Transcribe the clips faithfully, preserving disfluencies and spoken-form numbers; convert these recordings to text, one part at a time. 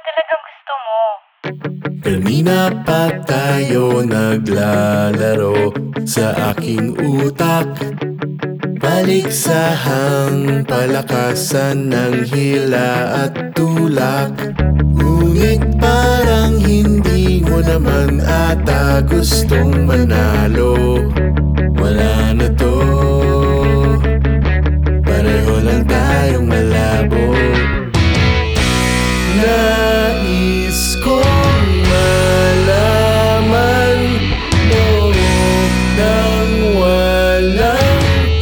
talagang gusto mo? Kanina pa tayo naglalaro sa aking utak. Paliksahang palakasan ng hila at tulak. Ngunit parang hindi mo naman ata gustong manalo. Wala na to, pareho lang tayong malabo. Nais kong malaman mo nang walang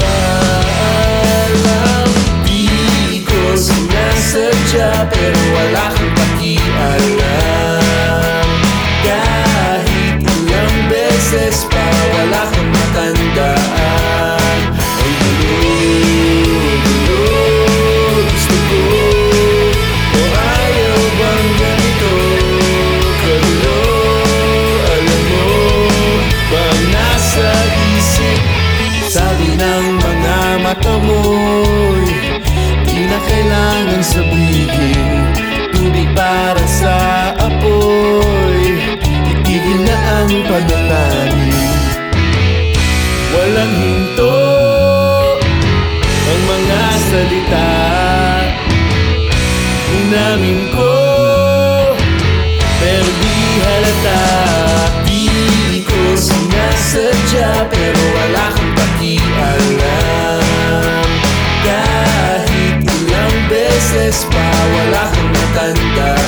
paalam. Di ko sinasadya pero wala kang pakialam. Kahit ilang beses pa wala kang matandaan. Ang gulo-gulo gusto ko. O ayaw bang ganito? Kagulo, alam mo bang nasa isip? Sabi ng mga mata mo'y di na kailangan sabihin. Tubig para sa apoy, itigil na ang panalangin. Walang hinto ang mga salita. Inamin ko pero di halata. Di ko sinasadya pero wala kang pakialam. Kahit ilang beses pa wala kang matanda.